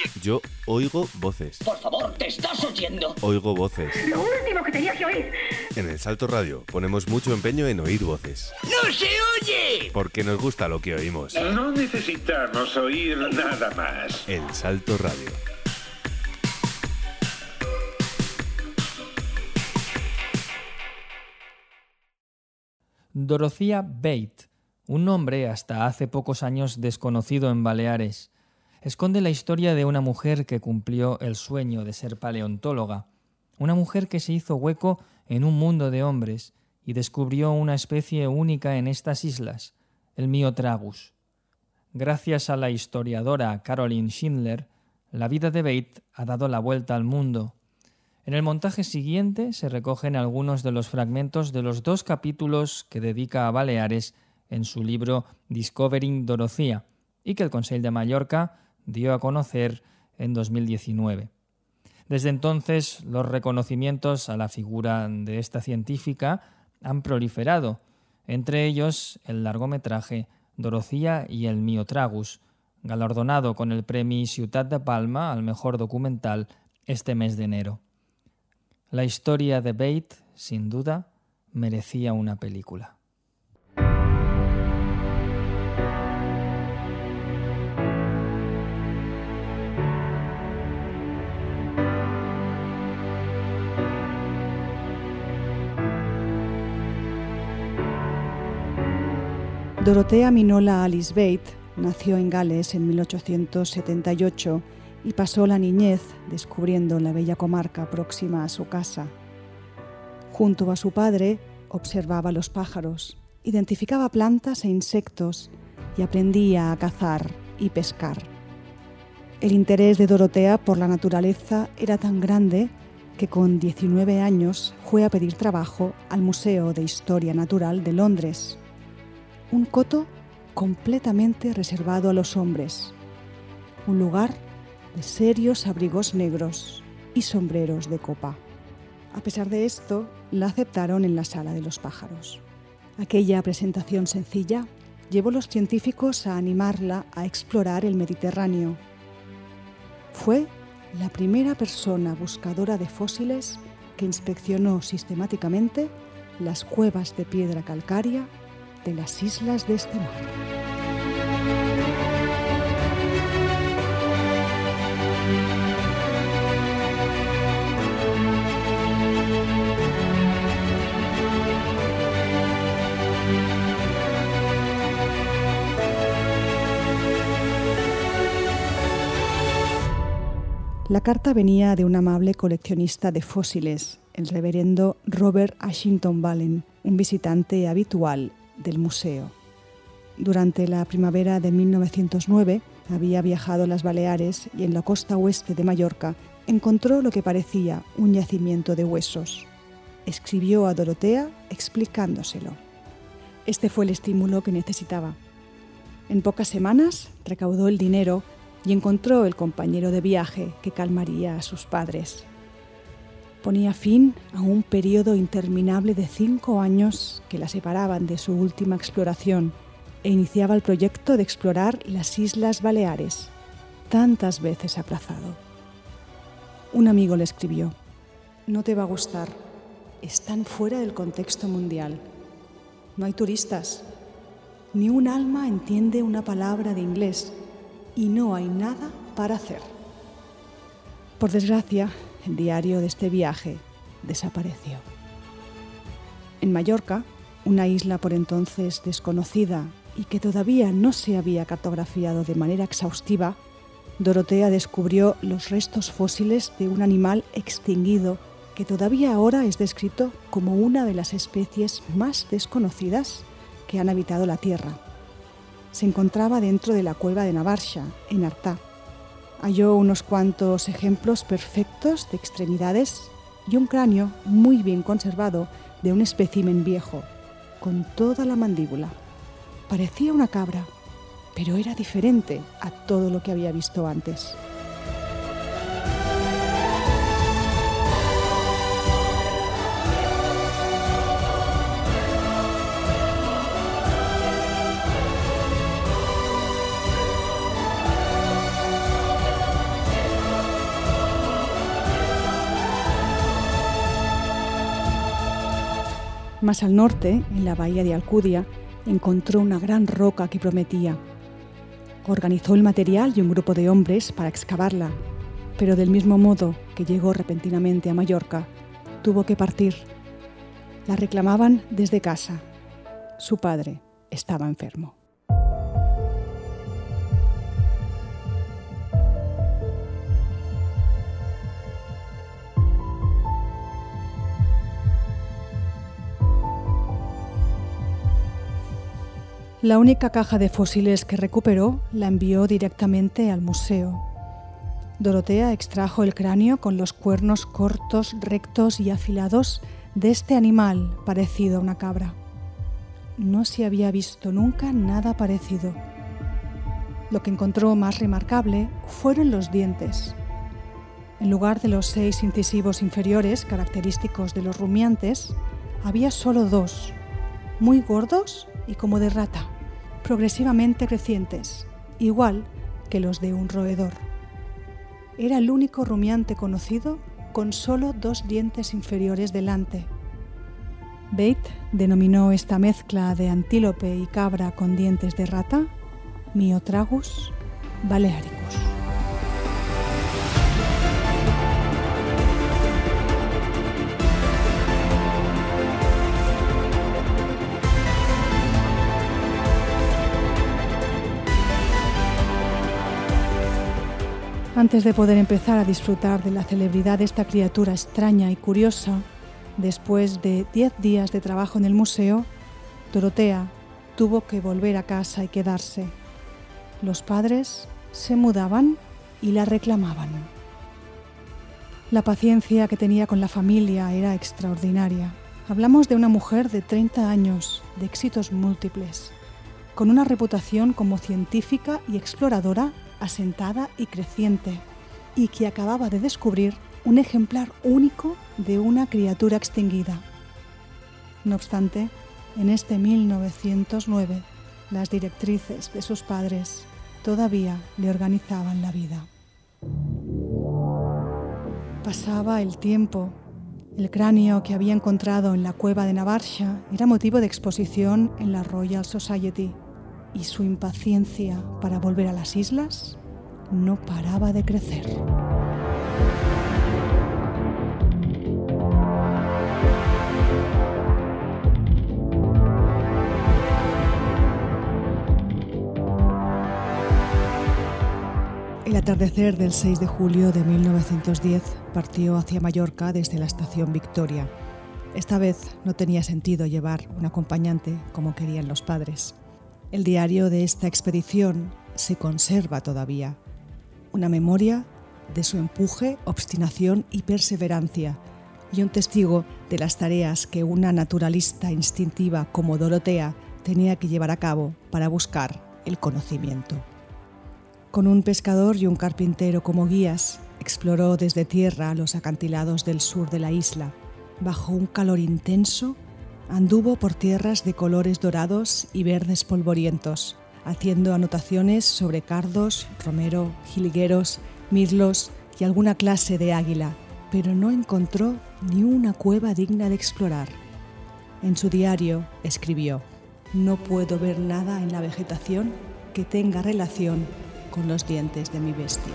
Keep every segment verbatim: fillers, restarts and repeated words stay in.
Yo oigo voces. Por favor, ¿te estás oyendo? Oigo voces. Lo último que tenías que oír. En El Salto Radio ponemos mucho empeño en oír voces. ¡No se oye! Porque nos gusta lo que oímos. No necesitamos oír nada más. El Salto Radio. Dorothea Bate, un nombre hasta hace pocos años desconocido en Baleares, esconde la historia de una mujer que cumplió el sueño de ser paleontóloga, una mujer que se hizo hueco en un mundo de hombres y descubrió una especie única en estas islas, el Myotragus. Gracias a la historiadora Caroline Schindler, la vida de Bate ha dado la vuelta al mundo. En el montaje siguiente se recogen algunos de los fragmentos de los dos capítulos que dedica a Baleares en su libro Discovering Dorothea y que el Consell de Mallorca dio a conocer en dos mil diecinueve. Desde entonces, los reconocimientos a la figura de esta científica han proliferado, entre ellos el largometraje Dorothea y el Myotragus, galardonado con el Premi Ciutat de Palma al mejor documental este mes de enero. La historia de Bate, sin duda, merecía una película. Dorothea Minola Alice Bate nació en Gales en mil ochocientos setenta y ocho y pasó la niñez descubriendo la bella comarca próxima a su casa. Junto a su padre observaba los pájaros, identificaba plantas e insectos y aprendía a cazar y pescar. El interés de Dorothea por la naturaleza era tan grande que con diecinueve años fue a pedir trabajo al Museo de Historia Natural de Londres, un coto completamente reservado a los hombres, un lugar de serios abrigos negros y sombreros de copa. A pesar de esto, la aceptaron en la sala de los pájaros. Aquella presentación sencilla llevó a los científicos a animarla a explorar el Mediterráneo. Fue la primera persona buscadora de fósiles que inspeccionó sistemáticamente las cuevas de piedra calcárea de las islas de este mar. La carta venía de un amable coleccionista de fósiles, el reverendo Robert Ashington Ballen, un visitante habitual del museo. Durante la primavera de mil novecientos nueve había viajado a las Baleares y en la costa oeste de Mallorca encontró lo que parecía un yacimiento de huesos. Escribió a Dorothea explicándoselo. Este fue el estímulo que necesitaba. En pocas semanas recaudó el dinero y encontró el compañero de viaje que calmaría a sus padres. Ponía fin a un periodo interminable de cinco años que la separaban de su última exploración e iniciaba el proyecto de explorar las Islas Baleares, tantas veces aplazado. Un amigo le escribió: «No te va a gustar, están fuera del contexto mundial. No hay turistas, ni un alma entiende una palabra de inglés y no hay nada para hacer». Por desgracia, el diario de este viaje desapareció. En Mallorca, una isla por entonces desconocida y que todavía no se había cartografiado de manera exhaustiva, Dorothea descubrió los restos fósiles de un animal extinguido que todavía ahora es descrito como una de las especies más desconocidas que han habitado la Tierra. Se encontraba dentro de la cueva de Navarxa, en Artà. Halló unos cuantos ejemplos perfectos de extremidades y un cráneo muy bien conservado de un espécimen viejo, con toda la mandíbula. Parecía una cabra, pero era diferente a todo lo que había visto antes. Más al norte, en la bahía de Alcudia, encontró una gran roca que prometía. Organizó el material y un grupo de hombres para excavarla, pero del mismo modo que llegó repentinamente a Mallorca, tuvo que partir. La reclamaban desde casa. Su padre estaba enfermo. La única caja de fósiles que recuperó la envió directamente al museo. Dorotea extrajo el cráneo con los cuernos cortos, rectos y afilados de este animal parecido a una cabra. No se había visto nunca nada parecido. Lo que encontró más remarcable fueron los dientes. En lugar de los seis incisivos inferiores característicos de los rumiantes, había solo dos, muy gordos y como de rata, progresivamente crecientes, igual que los de un roedor. Era el único rumiante conocido con solo dos dientes inferiores delante. Bate denominó esta mezcla de antílope y cabra con dientes de rata Myotragus balearicus. Antes de poder empezar a disfrutar de la celebridad de esta criatura extraña y curiosa, después de diez días de trabajo en el museo, Dorotea tuvo que volver a casa y quedarse. Los padres se mudaban y la reclamaban. La paciencia que tenía con la familia era extraordinaria. Hablamos de una mujer de treinta años, de éxitos múltiples, con una reputación como científica y exploradora asentada y creciente, y que acababa de descubrir un ejemplar único de una criatura extinguida. No obstante, en este mil novecientos nueve, las directrices de sus padres todavía le organizaban la vida. Pasaba el tiempo. El cráneo que había encontrado en la cueva de Navarcha era motivo de exposición en la Royal Society, y su impaciencia para volver a las islas no paraba de crecer. El atardecer del seis de julio de mil novecientos diez partió hacia Mallorca desde la estación Victoria. Esta vez no tenía sentido llevar un acompañante como querían los padres. El diario de esta expedición se conserva todavía, una memoria de su empuje, obstinación y perseverancia, y un testigo de las tareas que una naturalista instintiva como Dorotea tenía que llevar a cabo para buscar el conocimiento. Con un pescador y un carpintero como guías, exploró desde tierra los acantilados del sur de la isla. Bajo un calor intenso, anduvo por tierras de colores dorados y verdes polvorientos, haciendo anotaciones sobre cardos, romero, jilgueros, mirlos y alguna clase de águila, pero no encontró ni una cueva digna de explorar. En su diario escribió: «No puedo ver nada en la vegetación que tenga relación con los dientes de mi bestia».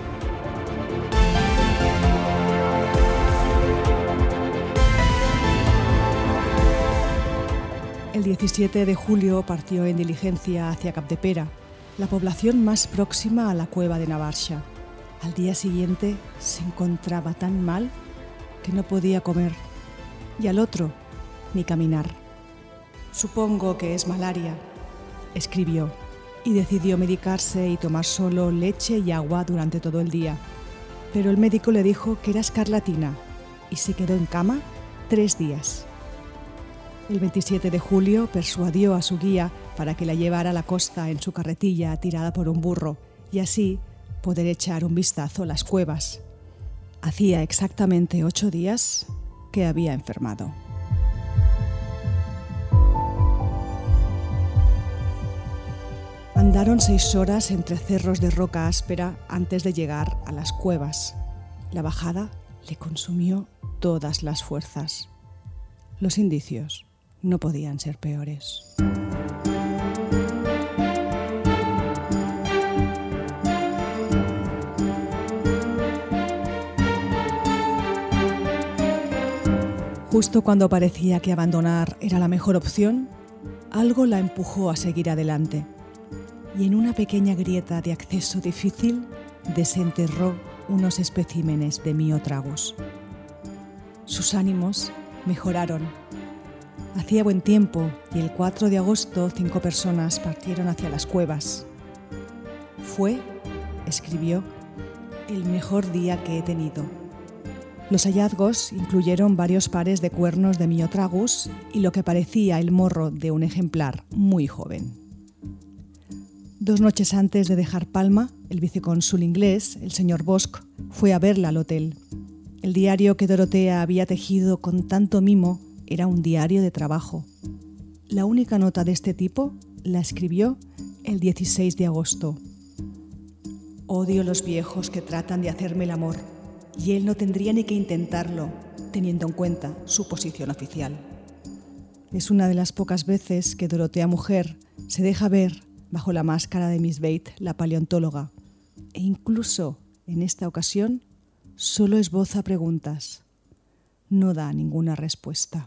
El diecisiete de julio partió en diligencia hacia Capdepera, la población más próxima a la cueva de Navarcha. Al día siguiente se encontraba tan mal que no podía comer, y al otro ni caminar. «Supongo que es malaria», escribió, y decidió medicarse y tomar solo leche y agua durante todo el día. Pero el médico le dijo que era escarlatina y se quedó en cama tres días. El veintisiete de julio persuadió a su guía para que la llevara a la costa en su carretilla tirada por un burro y así poder echar un vistazo a las cuevas. Hacía exactamente ocho días que había enfermado. Andaron seis horas entre cerros de roca áspera antes de llegar a las cuevas. La bajada le consumió todas las fuerzas. Los indicios no podían ser peores. Justo cuando parecía que abandonar era la mejor opción, algo la empujó a seguir adelante. Y en una pequeña grieta de acceso difícil desenterró unos especímenes de Myotragus. Sus ánimos mejoraron. Hacía buen tiempo y el cuatro de agosto cinco personas partieron hacia las cuevas. Fue, escribió, el mejor día que he tenido. Los hallazgos incluyeron varios pares de cuernos de Myotragus y lo que parecía el morro de un ejemplar muy joven. Dos noches antes de dejar Palma, el vicecónsul inglés, el señor Bosch, fue a verla al hotel. El diario que Dorotea había tejido con tanto mimo era un diario de trabajo. La única nota de este tipo la escribió el dieciséis de agosto. Odio los viejos que tratan de hacerme el amor, y él no tendría ni que intentarlo, teniendo en cuenta su posición oficial. Es una de las pocas veces que Dorotea mujer se deja ver bajo la máscara de Miss Bate, la paleontóloga, e incluso en esta ocasión solo esboza preguntas. No da ninguna respuesta.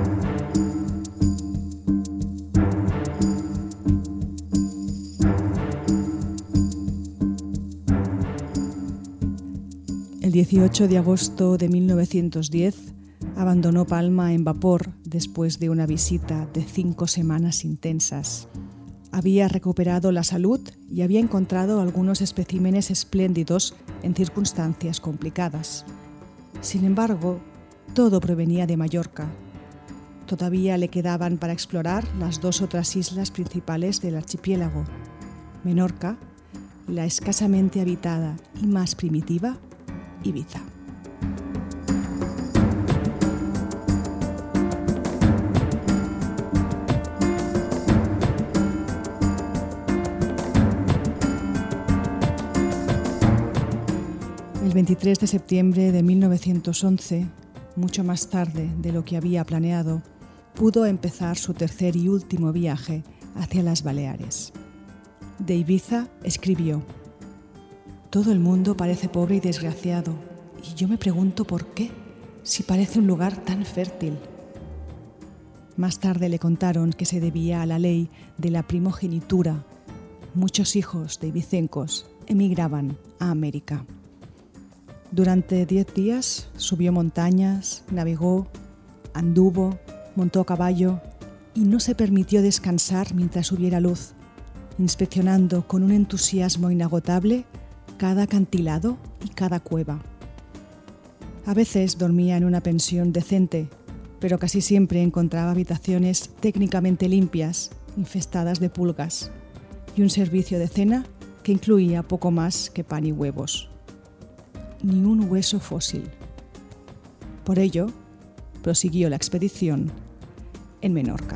El dieciocho de agosto de mil novecientos diez abandonó Palma en vapor después de una visita de cinco semanas intensas. Había recuperado la salud y había encontrado algunos especímenes espléndidos en circunstancias complicadas. Sin embargo, todo provenía de Mallorca. Todavía le quedaban para explorar las dos otras islas principales del archipiélago, Menorca y la escasamente habitada y más primitiva Ibiza. El veintitrés de septiembre de mil novecientos once, mucho más tarde de lo que había planeado, pudo empezar su tercer y último viaje hacia las Baleares. De Ibiza escribió: todo el mundo parece pobre y desgraciado, y yo me pregunto por qué, si parece un lugar tan fértil. Más tarde le contaron que se debía a la ley de la primogenitura. Muchos hijos de ibicencos emigraban a América. Durante diez días subió montañas, navegó, anduvo, montó a caballo y no se permitió descansar mientras hubiera luz, inspeccionando con un entusiasmo inagotable cada acantilado y cada cueva. A veces dormía en una pensión decente, pero casi siempre encontraba habitaciones técnicamente limpias, infestadas de pulgas, y un servicio de cena que incluía poco más que pan y huevos. Ni un hueso fósil. Por ello, prosiguió la expedición en Menorca.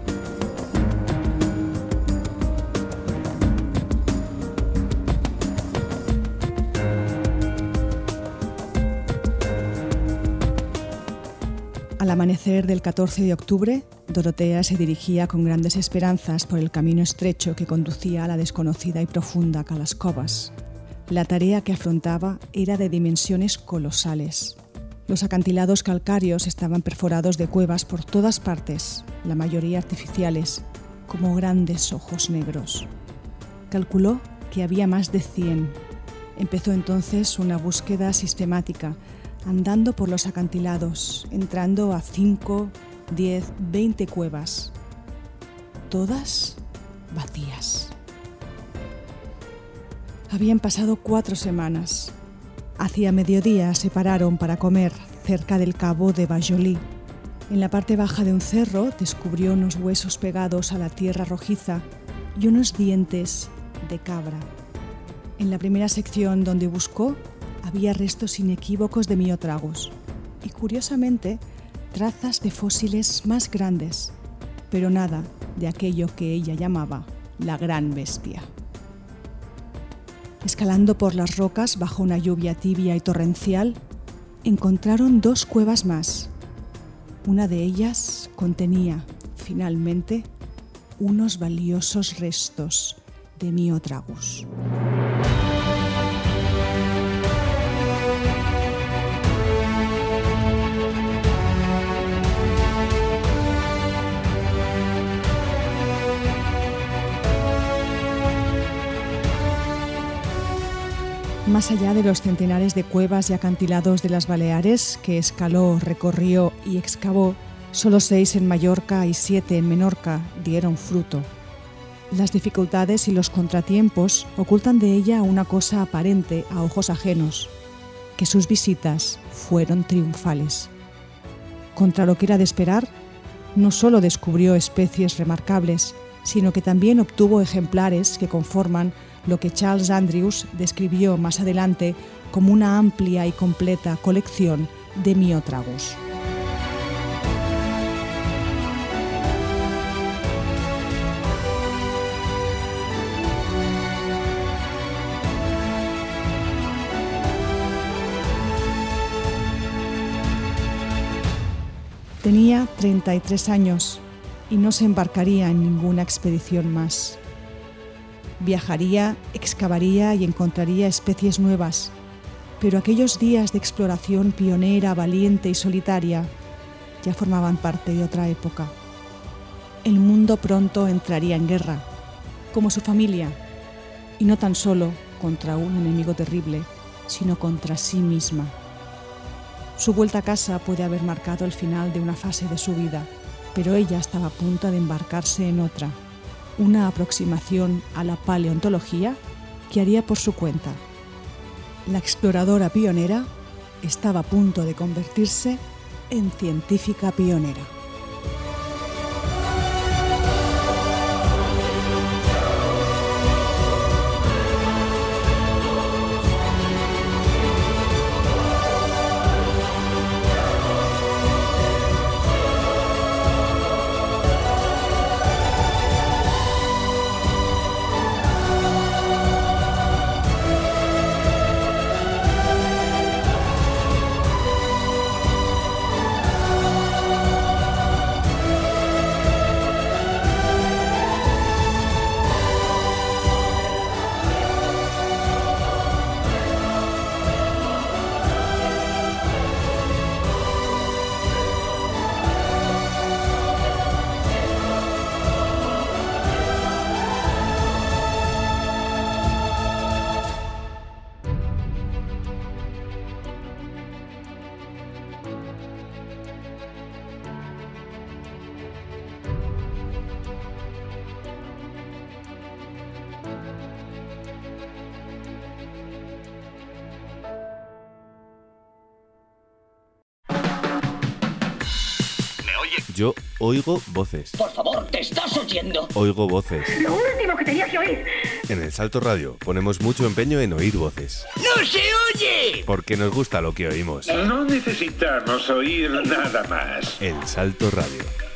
Al amanecer del catorce de octubre, Dorotea se dirigía con grandes esperanzas por el camino estrecho que conducía a la desconocida y profunda Calas Covas. La tarea que afrontaba era de dimensiones colosales. Los acantilados calcáreos estaban perforados de cuevas por todas partes, la mayoría artificiales, como grandes ojos negros. Calculó que había más de cien. Empezó entonces una búsqueda sistemática, andando por los acantilados, entrando a cinco, diez, veinte cuevas, todas vacías. Habían pasado cuatro semanas. Hacia mediodía se pararon para comer cerca del cabo de Bajolí. En la parte baja de un cerro descubrió unos huesos pegados a la tierra rojiza y unos dientes de cabra. En la primera sección donde buscó había restos inequívocos de Myotragus y, curiosamente, trazas de fósiles más grandes, pero nada de aquello que ella llamaba la gran bestia. Escalando por las rocas bajo una lluvia tibia y torrencial, encontraron dos cuevas más. Una de ellas contenía finalmente, unos valiosos restos de Miotragus. Más allá de los centenares de cuevas y acantilados de las Baleares que escaló, recorrió y excavó, solo seis en Mallorca y siete en Menorca dieron fruto. Las dificultades y los contratiempos ocultan de ella una cosa aparente a ojos ajenos, que sus visitas fueron triunfales. Contra lo que era de esperar, no solo descubrió especies remarcables, sino que también obtuvo ejemplares que conforman lo que Charles Andrews describió más adelante como una amplia y completa colección de Miotragus. Tenía treinta y tres años y no se embarcaría en ninguna expedición más. Viajaría, excavaría y encontraría especies nuevas, pero aquellos días de exploración pionera, valiente y solitaria ya formaban parte de otra época. El mundo pronto entraría en guerra, como su familia, y no tan solo contra un enemigo terrible, sino contra sí misma. Su vuelta a casa puede haber marcado el final de una fase de su vida, pero ella estaba a punto de embarcarse en otra. Una aproximación a la paleontología que haría por su cuenta. La exploradora pionera estaba a punto de convertirse en científica pionera. Yo oigo voces. Por favor, ¿te estás oyendo? Oigo voces. Lo último que tenías que oír. En El Salto Radio ponemos mucho empeño en oír voces. ¡No se oye! Porque nos gusta lo que oímos. No necesitamos oír nada más. El Salto Radio.